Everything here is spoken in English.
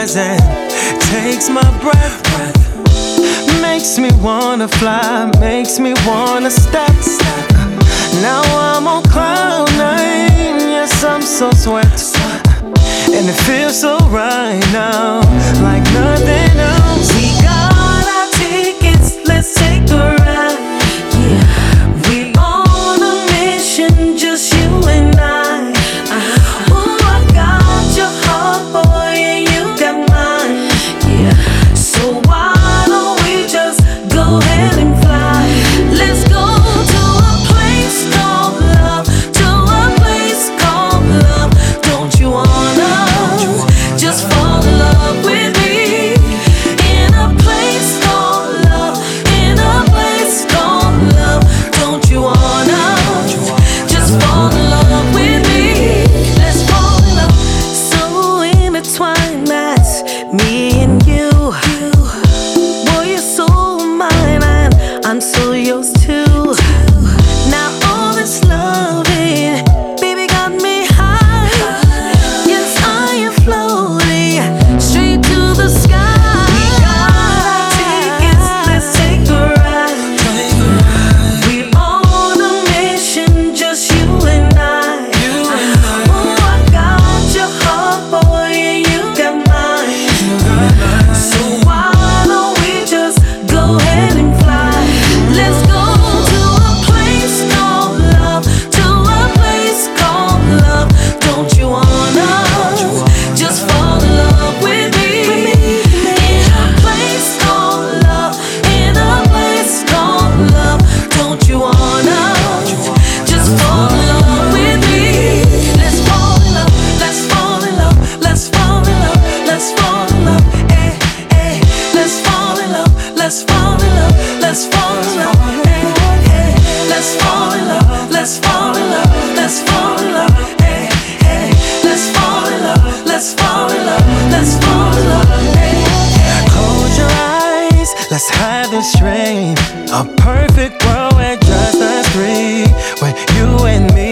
fingers and takes my breath. Makes me wanna fly, makes me wanna step. Now I'm on cloud nine, yes I'm so sweat. And it feels so right now, like nothing else. We got our tickets, let's take a ride. Yeah, we on a mission, just you and I. Ooh, I got your heart, boy, and you got mine. Yeah, so why don't we just go ahead and fly? Let's go to a place called love, to a place called love. Don't you wanna just fall in love with me? In a place called love, in a place called love. Don't you wanna just fall in love with me? Let's fall in love. So intertwined, that's me and you. Boy, you're so mine and I'm so yours too. Now all this loving, baby, got me high. Yes, I am floating straight to the sky. We got our tickets, let's take a ride. We're on a mission, just you and I. Oh, I got your heart, boy, and you got mine. So why don't we just go ahead and fly? Let's go to a place called love, to a place called love. Don't you wanna just fall in love with me? In a place called love, in a place called love. Don't you wanna just fall in love with me? Let's fall in love, let's fall in love, let's fall in love, let's fall in love. Hey, hey, let's fall in love, let's fall in love, let's fall in love. Hey, hey, let's fall in love, let's fall in love, let's fall in love. Hey, hey, let's fall in love, let's fall in love, let's fall in love. Hey, hey. Close your eyes, let's have this dream. A perfect world where just us three, where you and me